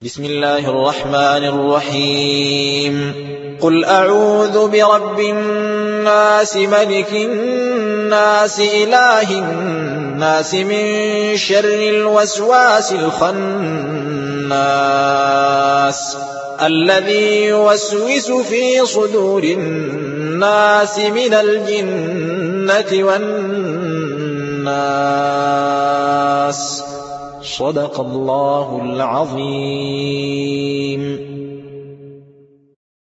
بسم الله الرحمن الرحيم قل أعوذ برب الناس ملك الناس إله الناس من شر الوسواس الخناس الذي يوسوس في صدور الناس من الجنة والناس. صدق الله العظيم.